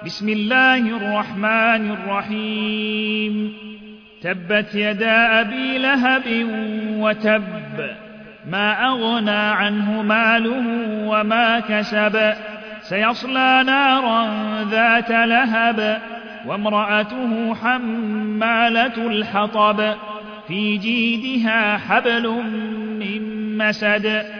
بسم الله الرحمن الرحيم تبت يدا أبي لهب وتب ما أغنى عنه ماله وما كسب سيصلى نارا ذات لهب وامرأته حمالة الحطب في جيدها حبل من مسد